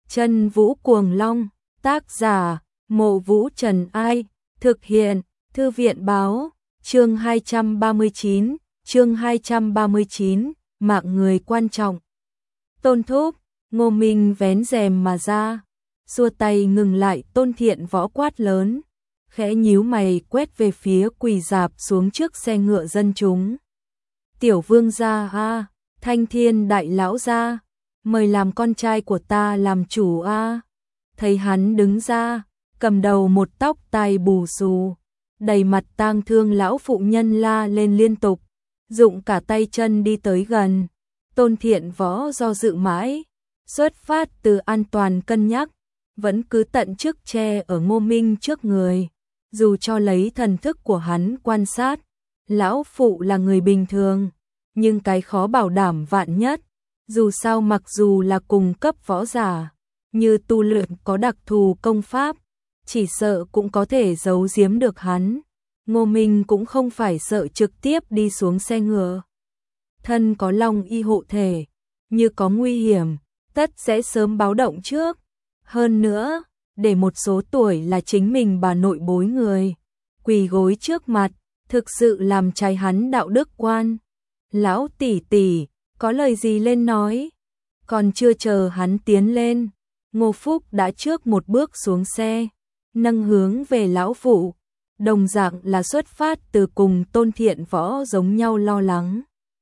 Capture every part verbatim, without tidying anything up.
Chân Vũ Cuồng Long, tác giả, Mộ Vũ Trần Ai, thực hiện, Thư viện báo, chương hai trăm ba mươi chín, chương hai trăm ba mươi chín, mạng người quan trọng. Tôn thúc, Ngô Minh vén rèm mà ra, xua tay ngừng lại Tôn Thiện Võ quát lớn, khẽ nhíu mày quét về phía quỳ rạp xuống trước xe ngựa dân chúng. Tiểu vương gia a, Thanh Thiên đại lão gia, mời làm con trai của ta làm chủ a. Thấy hắn đứng ra, cầm đầu một tóc tai bù xù, đầy mặt tang thương lão phụ nhân la lên liên tục, dụng cả tay chân đi tới gần. Tôn Thiện Võ do dự mãi, xuất phát từ an toàn cân nhắc, vẫn cứ tận chức che ở Ngô Minh trước người, dù cho lấy thần thức của hắn quan sát, lão phụ là người bình thường, nhưng cái khó bảo đảm vạn nhất, dù sao mặc dù là cùng cấp võ giả, như tu luyện có đặc thù công pháp, chỉ sợ cũng có thể giấu giếm được hắn. Ngô Minh cũng không phải sợ trực tiếp đi xuống xe ngựa. Thân có long y hộ thể, như có nguy hiểm, tất sẽ sớm báo động trước. Hơn nữa, để một số tuổi là chính mình bà nội bối người, quỳ gối trước mặt, thực sự làm trái hắn đạo đức quan. Lão tỷ tỷ, có lời gì lên nói? Còn chưa chờ hắn tiến lên, Ngô Phúc đã trước một bước xuống xe, nâng hướng về lão phụ, đồng dạng là xuất phát từ cùng Tôn Thiện Võ giống nhau lo lắng.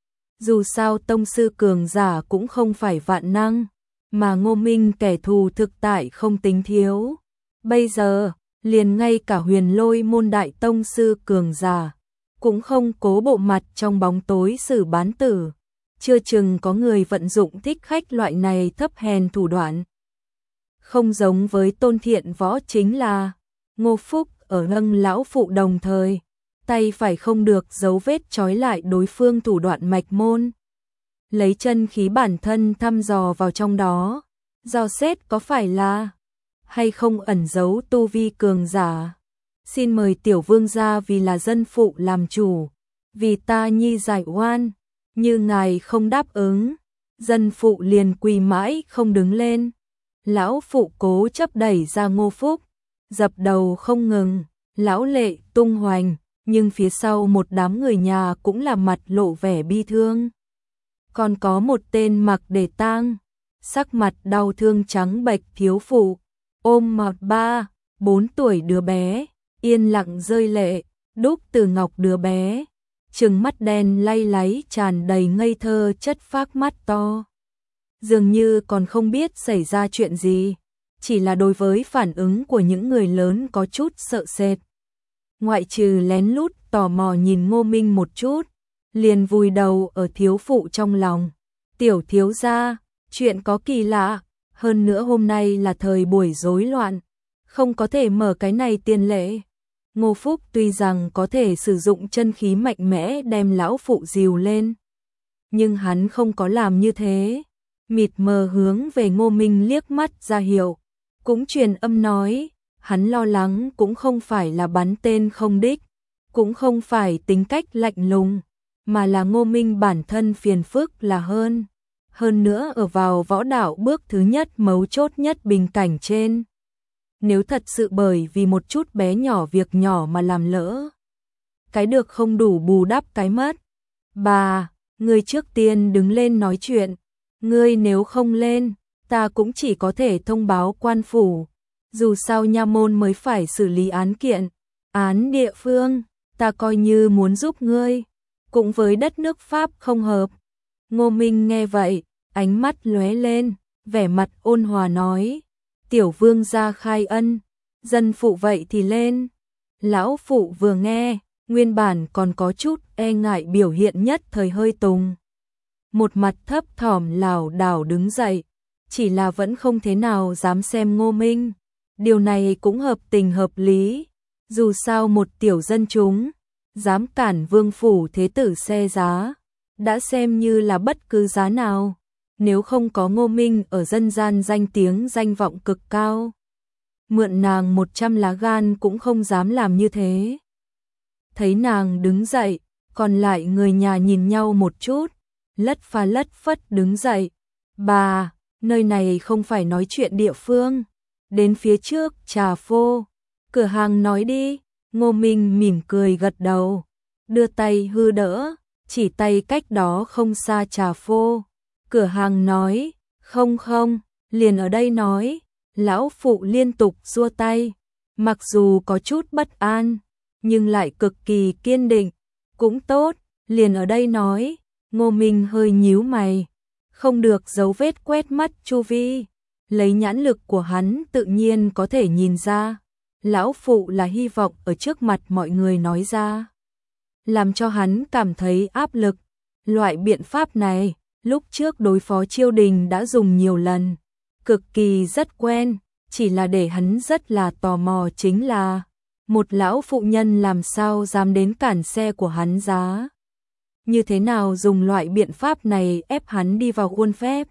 Dù sao tông sư cường giả cũng không phải vạn năng, mà Ngô Minh kẻ thù thực tại không tính thiếu. Bây giờ, liền ngay cả Huyền Lôi môn đại tông sư cường giả, cũng không cố bộ mặt trong bóng tối xử bán tử. Chưa chừng có người vận dụng thích khách loại này thấp hèn thủ đoạn. Không giống với Tôn Thiện Võ chính là Ngô Phúc ở lưng lão phụ đồng thời, tay phải không được dấu vết trói lại đối phương thủ đoạn mạch môn. Lấy chân khí bản thân thăm dò vào trong đó, dò xét có phải là hay không ẩn giấu tu vi cường giả. Xin mời tiểu vương gia vì là dân phụ làm chủ, vì ta nhi giải oan, như ngài không đáp ứng, dân phụ liền quỳ mãi không đứng lên. Lão phụ cố chấp đẩy ra Ngô Phúc, dập đầu không ngừng, lão lệ tung hoành, nhưng phía sau một đám người nhà cũng là mặt lộ vẻ bi thương. Còn có một tên mặc để tang, sắc mặt đau thương trắng bệch thiếu phụ, ôm một ba, bốn tuổi đứa bé, yên lặng rơi lệ, đúc từ ngọc đứa bé, trừng mắt đen lay láy tràn đầy ngây thơ chất phác mắt to. Dường như còn không biết xảy ra chuyện gì, chỉ là đối với phản ứng của những người lớn có chút sợ sệt. Ngoại trừ lén lút tò mò nhìn Ngô Minh một chút, liền vùi đầu ở thiếu phụ trong lòng. Tiểu thiếu gia, chuyện có kỳ lạ, hơn nữa hôm nay là thời buổi rối loạn, không có thể mở cái này tiền lệ. Ngô Phúc tuy rằng có thể sử dụng chân khí mạnh mẽ đem lão phụ dìu lên, nhưng hắn không có làm như thế. Mịt mờ hướng về Ngô Minh liếc mắt ra hiệu, cũng truyền âm nói, hắn lo lắng cũng không phải là bắn tên không đích, cũng không phải tính cách lạnh lùng, mà là Ngô Minh bản thân phiền phức là hơn. Hơn nữa ở vào võ đạo bước thứ nhất mấu chốt nhất bình cảnh trên. Nếu thật sự bởi vì một chút bé nhỏ việc nhỏ mà làm lỡ, cái được không đủ bù đắp cái mất. Bà, người trước tiên đứng lên nói chuyện, ngươi nếu không lên, ta cũng chỉ có thể thông báo quan phủ, dù sao nha môn mới phải xử lý án kiện, án địa phương, ta coi như muốn giúp ngươi, cũng với đất nước Pháp không hợp. Ngô Minh nghe vậy, ánh mắt lóe lên, vẻ mặt ôn hòa nói, tiểu vương gia khai ân, dân phụ vậy thì lên. Lão phụ vừa nghe, nguyên bản còn có chút e ngại biểu hiện nhất thời hơi tùng. Một mặt thấp thỏm lảo đảo đứng dậy, chỉ là vẫn không thế nào dám xem Ngô Minh. Điều này cũng hợp tình hợp lý, dù sao một tiểu dân chúng, dám cản vương phủ thế tử xe giá, đã xem như là bất cứ giá nào, nếu không có Ngô Minh ở dân gian danh tiếng danh vọng cực cao. Mượn nàng một trăm lá gan cũng không dám làm như thế. Thấy nàng đứng dậy, còn lại người nhà nhìn nhau một chút, lất pha lất phất đứng dậy. Bà, nơi này không phải nói chuyện địa phương. Đến phía trước, trà phô. Cửa hàng nói đi. Ngô Minh mỉm cười gật đầu, đưa tay hư đỡ, chỉ tay cách đó không xa trà phô. Cửa hàng nói, không không, liền ở đây nói. Lão phụ liên tục giơ tay, mặc dù có chút bất an, nhưng lại cực kỳ kiên định. Cũng tốt, liền ở đây nói. Ngô Minh hơi nhíu mày, không được dấu vết quét mắt chu vi. Lấy nhãn lực của hắn tự nhiên có thể nhìn ra. Lão phụ là hy vọng ở trước mặt mọi người nói ra, làm cho hắn cảm thấy áp lực. Loại biện pháp này, lúc trước đối phó Chiêu Đình đã dùng nhiều lần, cực kỳ rất quen, chỉ là để hắn rất là tò mò chính là, một lão phụ nhân làm sao dám đến cản xe của hắn giá. Như thế nào dùng loại biện pháp này ép hắn đi vào khuôn phép.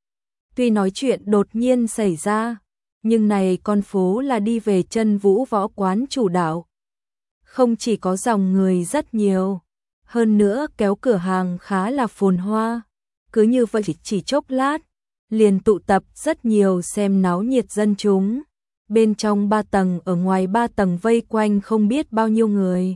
Tuy nói chuyện đột nhiên xảy ra, nhưng này con phố là đi về Chân Vũ võ quán chủ đạo. Không chỉ có dòng người rất nhiều, hơn nữa kéo cửa hàng khá là phồn hoa. Cứ như vậy chỉ, chỉ chốc lát, liền tụ tập rất nhiều xem náo nhiệt dân chúng. Bên trong ba tầng, ở ngoài ba tầng vây quanh không biết bao nhiêu người.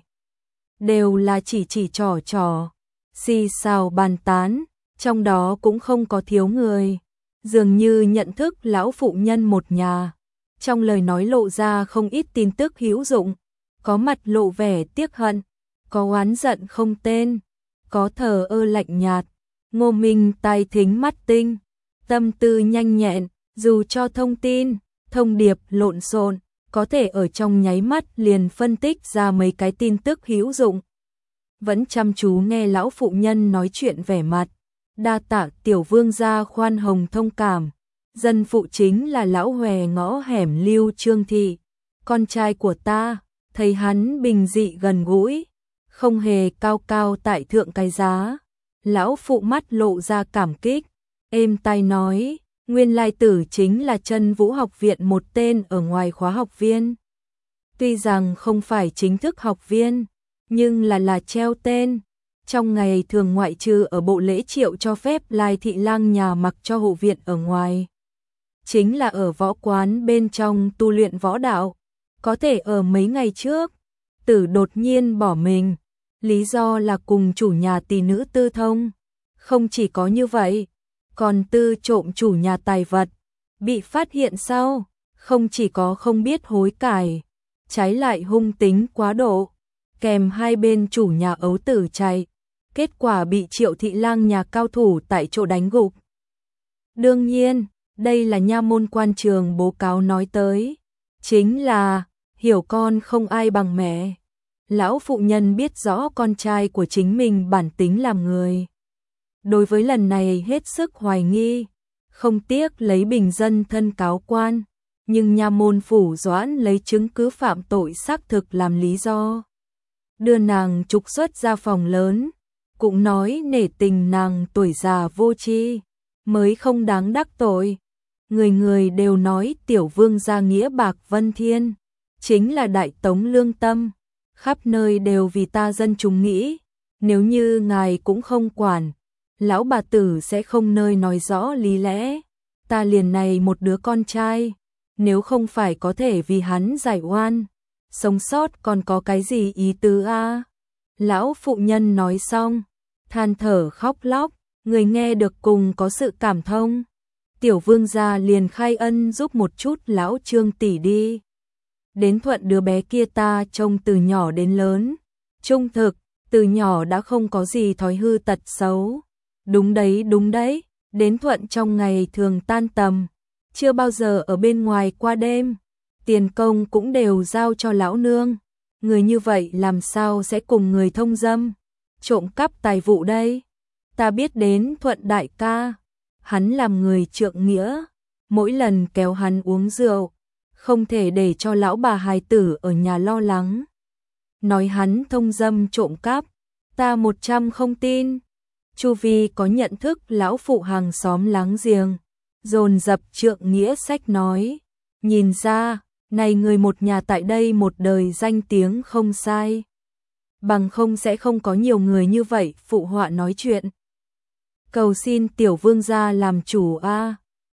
Đều là chỉ chỉ trò trò, xì xào bàn tán, trong đó cũng không có thiếu người. Dường như nhận thức lão phụ nhân một nhà, trong lời nói lộ ra không ít tin tức hữu dụng, có mặt lộ vẻ tiếc hận, có oán giận không tên, có thờ ơ lạnh nhạt. Ngô Minh tai thính mắt tinh, tâm tư nhanh nhẹn, dù cho thông tin, thông điệp lộn xộn, có thể ở trong nháy mắt liền phân tích ra mấy cái tin tức hữu dụng. Vẫn chăm chú nghe lão phụ nhân nói chuyện vẻ mặt. Đa tạ tiểu vương gia khoan hồng thông cảm. Dân phụ chính là lão hòe ngõ hẻm Lưu Trương Thị, con trai của ta. Thấy hắn bình dị gần gũi, không hề cao cao tại thượng cái giá. Lão phụ mắt lộ ra cảm kích, êm tai nói, nguyên lai tử chính là Chân Vũ học viện một tên ở ngoài khóa học viên. Tuy rằng không phải chính thức học viên, nhưng là là treo tên. Trong ngày thường ngoại trừ ở bộ lễ triệu cho phép Lai thị lang nhà mặc cho hộ viện ở ngoài, chính là ở võ quán bên trong tu luyện võ đạo. Có thể ở mấy ngày trước, tử đột nhiên bỏ mình, lý do là cùng chủ nhà tỷ nữ tư thông. Không chỉ có như vậy, còn tư trộm chủ nhà tài vật, bị phát hiện sau, không chỉ có không biết hối cải, trái lại hung tính quá độ, kèm hai bên chủ nhà ấu tử chạy. Kết quả bị Triệu thị lang nhà cao thủ tại chỗ đánh gục. Đương nhiên, đây là nha môn quan trường bố cáo nói tới. Chính là, hiểu con không ai bằng mẹ. Lão phụ nhân biết rõ con trai của chính mình bản tính làm người. Đối với lần này hết sức hoài nghi, không tiếc lấy bình dân thân cáo quan. Nhưng nha môn phủ doãn lấy chứng cứ phạm tội xác thực làm lý do, đưa nàng trục xuất ra phòng lớn. Cũng nói nể tình nàng tuổi già vô tri, mới không đáng đắc tội. Người người đều nói tiểu vương gia nghĩa bạc vân thiên, chính là đại tống lương tâm, khắp nơi đều vì ta dân chúng nghĩ. Nếu như ngài cũng không quản, lão bà tử sẽ không nơi nói rõ lý lẽ. Ta liền này một đứa con trai, nếu không phải có thể vì hắn giải oan, sống sót còn có cái gì ý tứ a? Lão phụ nhân nói xong, than thở khóc lóc, người nghe được cùng có sự cảm thông. Tiểu vương gia liền khai ân giúp một chút lão Trương tỷ đi. Đến Thuận đứa bé kia ta trông từ nhỏ đến lớn, trung thực, từ nhỏ đã không có gì thói hư tật xấu. Đúng đấy, đúng đấy, đến Thuận trong ngày thường tan tầm, chưa bao giờ ở bên ngoài qua đêm, tiền công cũng đều giao cho lão nương. Người như vậy làm sao sẽ cùng người thông dâm, trộm cắp tài vụ đây? Ta biết đến Thuận đại ca, hắn làm người trượng nghĩa, mỗi lần kéo hắn uống rượu, không thể để cho lão bà hài tử ở nhà lo lắng. Nói hắn thông dâm trộm cắp, ta một trăm không tin. Chu vi có nhận thức lão phụ hàng xóm láng giềng, dồn dập trượng nghĩa sách nói, nhìn ra, này người một nhà tại đây một đời danh tiếng không sai. Bằng không sẽ không có nhiều người như vậy phụ họa nói chuyện. Cầu xin tiểu vương gia làm chủ a.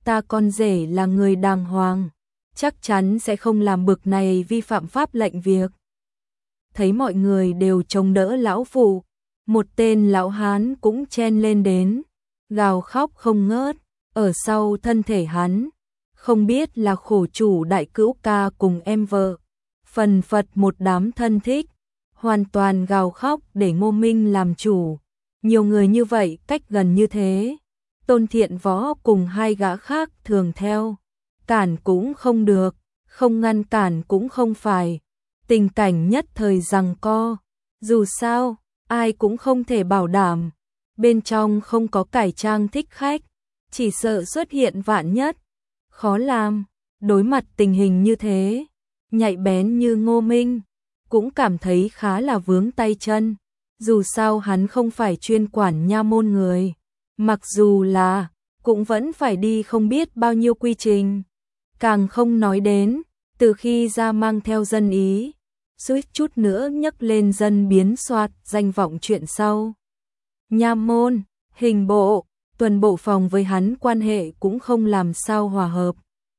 ta con rể là người đàng hoàng, chắc chắn sẽ không làm bực này vi phạm pháp lệnh việc. Thấy mọi người đều chống đỡ lão phụ, một tên lão hán cũng chen lên đến, gào khóc không ngớt, ở sau thân thể hắn, không biết là khổ chủ đại cữu ca cùng em vợ, phần phật một đám thân thích, hoàn toàn gào khóc để Ngô Minh làm chủ. Nhiều người như vậy cách gần như thế, Tôn Thiện Võ cùng hai gã khác thường theo, cản cũng không được, không ngăn cản cũng không phải. Tình cảnh nhất thời giằng co, dù sao, ai cũng không thể bảo đảm, bên trong không có cải trang thích khách, chỉ sợ xuất hiện vạn nhất, khó làm. Đối mặt tình hình như thế, nhạy bén như Ngô Minh, cũng cảm thấy khá là vướng tay chân, dù sao hắn không phải chuyên quản nha môn người, mặc dù là, cũng vẫn phải đi không biết bao nhiêu quy trình, càng không nói đến, từ khi ra mang theo dân ý, suýt chút nữa nhấc lên dân biến soạt danh vọng chuyện sau. Nha môn, hình bộ, tuần bộ phòng với hắn quan hệ cũng không làm sao hòa hợp.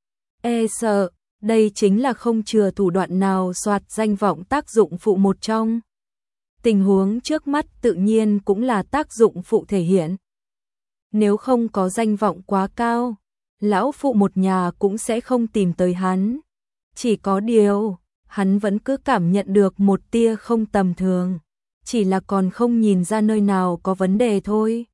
E sợ, đây chính là không chừa thủ đoạn nào soạt danh vọng tác dụng phụ một trong. Tình huống trước mắt tự nhiên cũng là tác dụng phụ thể hiện. Nếu không có danh vọng quá cao, lão phụ một nhà cũng sẽ không tìm tới hắn. Chỉ có điều, hắn vẫn cứ cảm nhận được một tia không tầm thường, chỉ là còn không nhìn ra nơi nào có vấn đề thôi.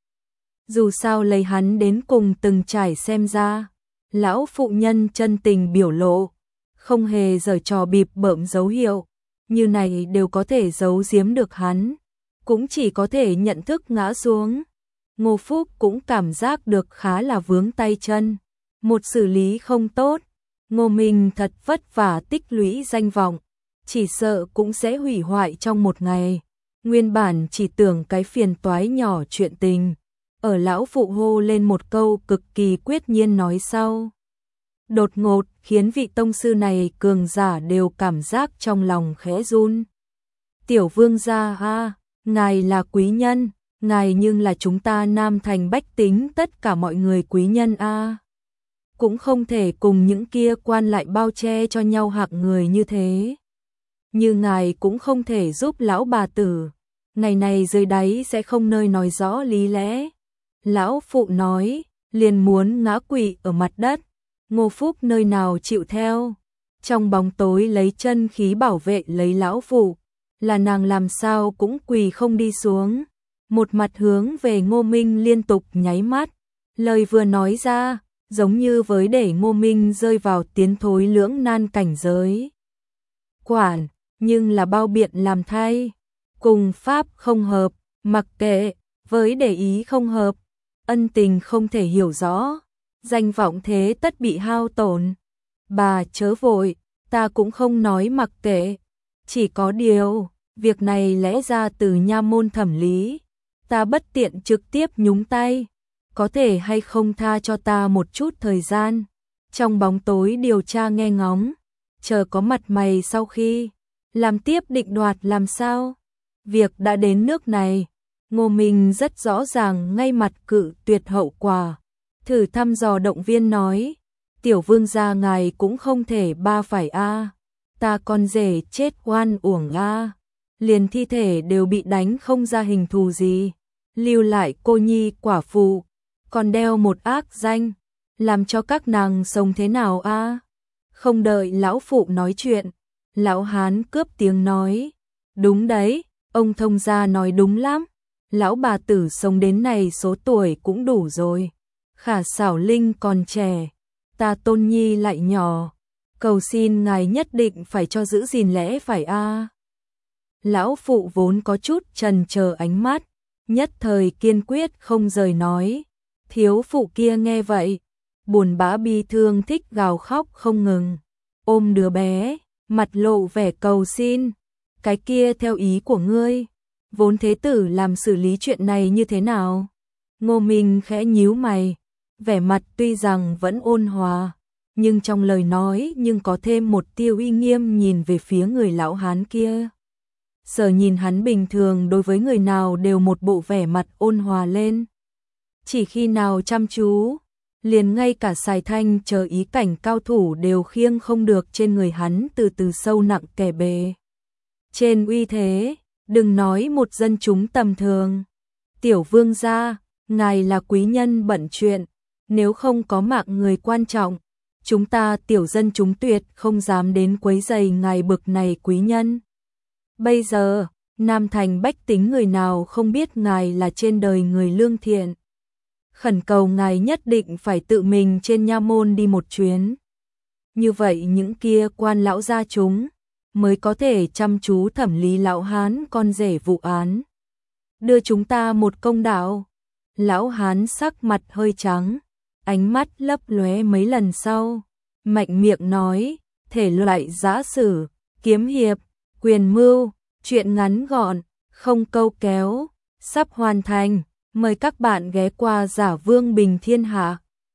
Dù sao lấy hắn đến cùng từng trải xem ra, lão phụ nhân chân tình biểu lộ, không hề giở trò bịp bợm dấu hiệu, như này đều có thể giấu giếm được hắn, cũng chỉ có thể nhận thức ngã xuống. Ngô Phúc cũng cảm giác được khá là vướng tay chân, một xử lý không tốt, Ngô Minh thật vất vả tích lũy danh vọng, chỉ sợ cũng sẽ hủy hoại trong một ngày. Nguyên bản chỉ tưởng cái phiền toái nhỏ chuyện tình, ở lão phụ hô lên một câu cực kỳ quyết nhiên nói sau. Đột ngột khiến vị tông sư này cường giả đều cảm giác trong lòng khẽ run. Tiểu vương gia a, ngài là quý nhân, ngài nhưng là chúng ta Nam Thành bách tính tất cả mọi người quý nhân a. Cũng không thể cùng những kia quan lại bao che cho nhau hạng người như thế. Như ngài cũng không thể giúp lão bà tử, ngày này dưới đáy sẽ không nơi nói rõ lý lẽ. Lão phụ nói, liền muốn ngã quỵ ở mặt đất, Ngô Phúc nơi nào chịu theo. Trong bóng tối lấy chân khí bảo vệ lấy lão phụ, là nàng làm sao cũng quỳ không đi xuống. Một mặt hướng về Ngô Minh liên tục nháy mắt, lời vừa nói ra, giống như với để Ngô Minh rơi vào tiến thối lưỡng nan cảnh giới. Quản, nhưng là bao biện làm thay, cùng pháp không hợp, mặc kệ, với để ý không hợp, ân tình không thể hiểu rõ, danh vọng thế tất bị hao tổn. Bà chớ vội, ta cũng không nói mặc kệ, chỉ có điều, việc này lẽ ra từ nha môn thẩm lý, ta bất tiện trực tiếp nhúng tay, có thể hay không tha cho ta một chút thời gian, trong bóng tối điều tra nghe ngóng, chờ có mặt mày sau khi làm tiếp định đoạt làm sao. Việc đã đến nước này, Ngô Minh rất rõ ràng ngay mặt cự tuyệt hậu quả, thử thăm dò động viên nói, tiểu vương gia ngài cũng không thể ba phải a, ta con rể chết oan uổng a, liền thi thể đều bị đánh không ra hình thù gì, lưu lại cô nhi quả phụ, còn đeo một ác danh, làm cho các nàng sống thế nào a? Không đợi lão phụ nói chuyện, lão hán cướp tiếng nói, đúng đấy, ông thông gia nói đúng lắm, lão bà tử sống đến này số tuổi cũng đủ rồi, Khả Xảo Linh còn trẻ, ta Tôn Nhi lại nhỏ, cầu xin ngài nhất định phải cho giữ gìn lẽ phải a. Lão phụ vốn có chút chần chờ ánh mắt, nhất thời kiên quyết không rời nói, thiếu phụ kia nghe vậy, buồn bã bi thương thích gào khóc không ngừng, ôm đứa bé, mặt lộ vẻ cầu xin, cái kia theo ý của ngươi, vốn thế tử làm xử lý chuyện này như thế nào? Ngô Minh khẽ nhíu mày, vẻ mặt tuy rằng vẫn ôn hòa, nhưng trong lời nói nhưng có thêm một tia uy nghiêm nhìn về phía người lão hán kia. Sở nhìn hắn bình thường đối với người nào đều một bộ vẻ mặt ôn hòa lên. Chỉ khi nào chăm chú, liền ngay cả Sài Thanh chờ ý cảnh cao thủ đều khiêng không được trên người hắn từ từ sâu nặng kẻ bề. Trên uy thế, đừng nói một dân chúng tầm thường. Tiểu vương gia, ngài là quý nhân bận chuyện, nếu không có mạng người quan trọng, chúng ta tiểu dân chúng tuyệt không dám đến quấy rầy ngài bực này quý nhân. Bây giờ, Nam Thành bách tính người nào không biết ngài là trên đời người lương thiện. Khẩn cầu ngài nhất định phải tự mình trên nha môn đi một chuyến. Như vậy những kia quan lão gia chúng mới có thể chăm chú thẩm lý lão hán con rể vụ án. Đưa chúng ta một công đạo. Lão hán sắc mặt hơi trắng, ánh mắt lấp lóe mấy lần sau, mạnh miệng nói, thể loại giã sử, kiếm hiệp, quyền mưu, chuyện ngắn gọn, không câu kéo, sắp hoàn thành, mời các bạn ghé qua Giả Vương Bình Thiên Hạ.